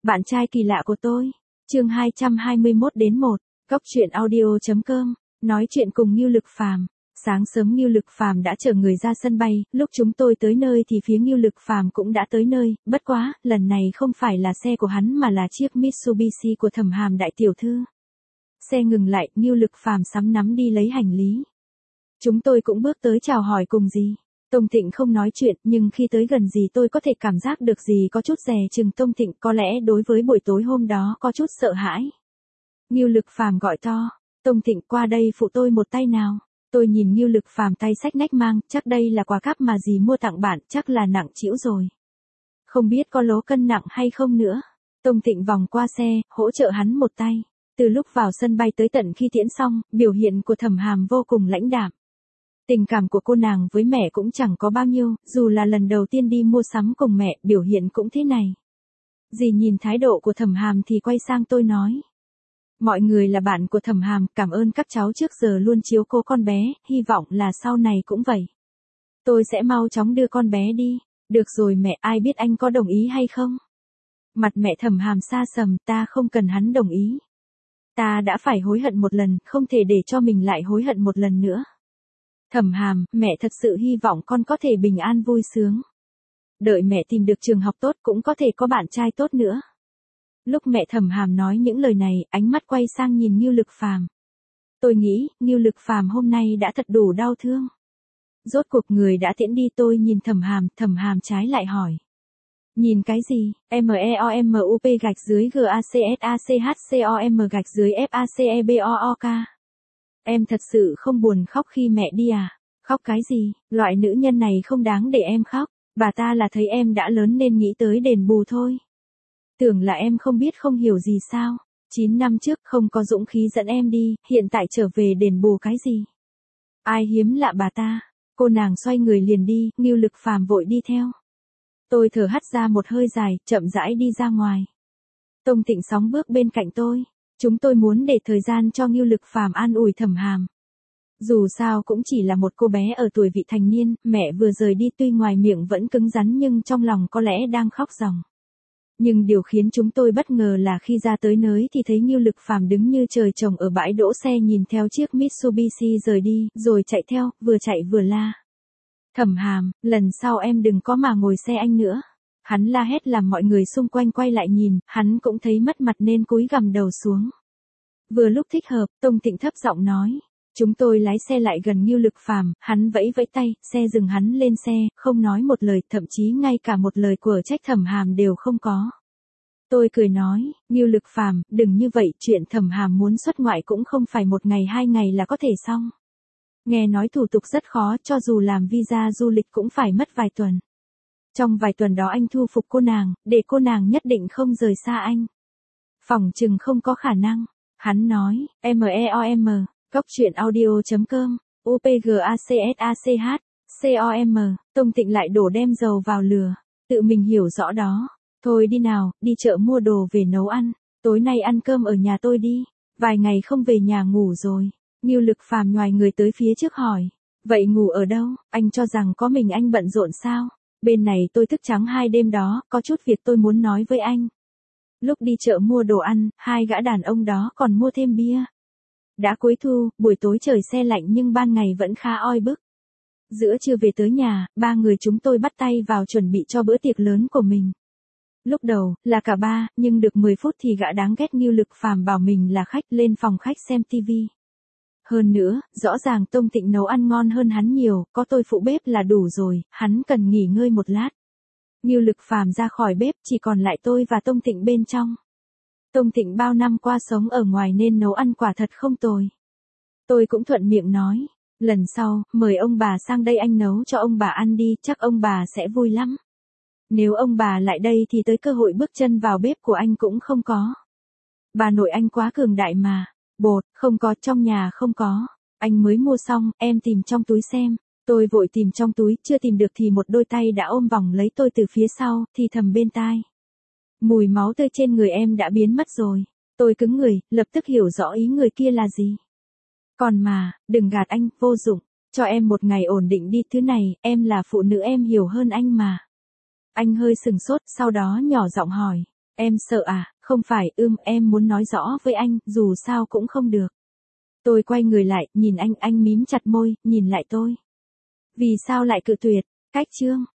Bạn trai kỳ lạ của tôi. Chương 221-1. Góc truyện audio.com. Nói chuyện cùng Ngưu Lực Phàm. Sáng sớm Ngưu Lực Phàm đã chở người ra sân bay, lúc chúng tôi tới nơi thì phía Ngưu Lực Phàm cũng đã tới nơi, bất quá, lần này không phải là xe của hắn mà là chiếc Mitsubishi của Thẩm Hàm đại tiểu thư. Xe ngừng lại, Ngưu Lực Phàm sắm nắm đi lấy hành lý. Chúng tôi cũng bước tới chào hỏi cùng dì. Tông Thịnh không nói chuyện, nhưng khi tới gần dì tôi có thể cảm giác được dì có chút dè chừng Tông Thịnh, có lẽ đối với buổi tối hôm đó có chút sợ hãi. Ngưu Lực Phàm gọi to, Tông Thịnh qua đây phụ tôi một tay nào. Tôi nhìn Ngưu Lực Phàm tay xách nách mang, chắc đây là quà cáp mà dì mua tặng bạn, chắc là nặng trĩu rồi. Không biết có lố cân nặng hay không nữa. Tông Thịnh vòng qua xe, hỗ trợ hắn một tay. Từ lúc vào sân bay tới tận khi tiễn xong, biểu hiện của Thẩm Hàm vô cùng lãnh đạm. Tình cảm của cô nàng với mẹ cũng chẳng có bao nhiêu, dù là lần đầu tiên đi mua sắm cùng mẹ, biểu hiện cũng thế này. Dì nhìn thái độ của Thẩm Hàm thì quay sang tôi nói. Mọi người là bạn của Thẩm Hàm, cảm ơn các cháu trước giờ luôn chiếu cố con bé, hy vọng là sau này cũng vậy. Tôi sẽ mau chóng đưa con bé đi. Được rồi mẹ, ai biết anh có đồng ý hay không? Mặt mẹ Thẩm Hàm xa sầm, ta không cần hắn đồng ý. Ta đã phải hối hận một lần, không thể để cho mình lại hối hận một lần nữa. Thẩm Hàm, mẹ thật sự hy vọng con có thể bình an vui sướng. Đợi mẹ tìm được trường học tốt cũng có thể có bạn trai tốt nữa. Lúc mẹ Thẩm Hàm nói những lời này, ánh mắt quay sang nhìn Ngưu Lực Phàm. Tôi nghĩ, Ngưu Lực Phàm hôm nay đã thật đủ đau thương. Rốt cuộc người đã tiễn đi, tôi nhìn Thẩm Hàm trái lại hỏi. Nhìn cái gì? MEOMUP_GACSACHCOM_FACEBOOK. Em thật sự không buồn khóc khi mẹ đi à? Khóc cái gì? Loại nữ nhân này không đáng để em khóc. Bà ta là thấy em đã lớn nên nghĩ tới đền bù thôi. Tưởng là em không biết không hiểu gì sao? 9 năm trước không có dũng khí dẫn em đi, hiện tại trở về đền bù cái gì? Ai hiếm lạ bà ta? Cô nàng xoay người liền đi, Ngưu Lực Phàm vội đi theo. Tôi thở hắt ra một hơi dài, chậm rãi đi ra ngoài. Tông Thịnh sóng bước bên cạnh tôi. Chúng tôi muốn để thời gian cho Ngưu Lực Phàm an ủi Thẩm Hàm. Dù sao cũng chỉ là một cô bé ở tuổi vị thành niên, mẹ vừa rời đi tuy ngoài miệng vẫn cứng rắn nhưng trong lòng có lẽ đang khóc ròng. Nhưng điều khiến chúng tôi bất ngờ là khi ra tới nơi thì thấy Ngưu Lực Phàm đứng như trời trồng ở bãi đỗ xe nhìn theo chiếc Mitsubishi rời đi, rồi chạy theo, vừa chạy vừa la. Thẩm Hàm, lần sau em đừng có mà ngồi xe anh nữa. Hắn la hét làm mọi người xung quanh quay lại nhìn, hắn cũng thấy mất mặt nên cúi gằm đầu xuống. Vừa lúc thích hợp, Tông Thịnh thấp giọng nói. Chúng tôi lái xe lại gần Ngưu Lực Phàm, hắn vẫy vẫy tay, xe dừng hắn lên xe, không nói một lời, thậm chí ngay cả một lời của trách Thẩm Hàm đều không có. Tôi cười nói, Ngưu Lực Phàm, đừng như vậy, chuyện Thẩm Hàm muốn xuất ngoại cũng không phải một ngày 2 ngày là có thể xong. Nghe nói thủ tục rất khó, cho dù làm visa du lịch cũng phải mất vài tuần. Trong vài tuần đó anh thu phục cô nàng, để cô nàng nhất định không rời xa anh. Phỏng chừng không có khả năng. Hắn nói, MEOM, góc truyện audio.com, UPGACSACH, Tông Thịnh lại đổ đem dầu vào lửa. Tự mình hiểu rõ đó. Thôi đi nào, đi chợ mua đồ về nấu ăn. Tối nay ăn cơm ở nhà tôi đi. Vài ngày không về nhà ngủ rồi. Ngưu Lực Phàm nhoài người tới phía trước hỏi. Vậy ngủ ở đâu? Anh cho rằng có mình anh bận rộn sao? Bên này tôi thức trắng 2 đêm đó, có chút việc tôi muốn nói với anh. Lúc đi chợ mua đồ ăn, 2 gã đàn ông đó còn mua thêm bia. Đã cuối thu, buổi tối trời se lạnh nhưng ban ngày vẫn khá oi bức. Giữa trưa về tới nhà, 3 người chúng tôi bắt tay vào chuẩn bị cho bữa tiệc lớn của mình. Lúc đầu, là cả 3, nhưng được 10 phút thì gã đáng ghét Ngưu Lực Phàm bảo mình là khách lên phòng khách xem tivi. Hơn nữa, rõ ràng Tông Thịnh nấu ăn ngon hơn hắn nhiều, có tôi phụ bếp là đủ rồi, hắn cần nghỉ ngơi một lát. Ngưu Lực Phàm ra khỏi bếp, chỉ còn lại tôi và Tông Thịnh bên trong. Tông Thịnh bao năm qua sống ở ngoài nên nấu ăn quả thật không tồi. Tôi cũng thuận miệng nói, lần sau, mời ông bà sang đây anh nấu cho ông bà ăn đi, chắc ông bà sẽ vui lắm. Nếu ông bà lại đây thì tới cơ hội bước chân vào bếp của anh cũng không có. Bà nội anh quá cường đại mà. Bột, không có, trong nhà không có. Anh mới mua xong, em tìm trong túi xem. Tôi vội tìm trong túi, chưa tìm được thì một đôi tay đã ôm vòng lấy tôi từ phía sau, thì thầm bên tai. Mùi máu tươi trên người em đã biến mất rồi. Tôi cứng người, lập tức hiểu rõ ý người kia là gì. Còn mà, đừng gạt anh, vô dụng. Cho em một ngày ổn định đi, thứ này, em là phụ nữ em hiểu hơn anh mà. Anh hơi sừng sốt, sau đó nhỏ giọng hỏi. Em sợ à, không phải, em muốn nói rõ với anh, dù sao cũng không được. Tôi quay người lại, nhìn anh mím chặt môi, nhìn lại tôi. Vì sao lại cự tuyệt? Cách chương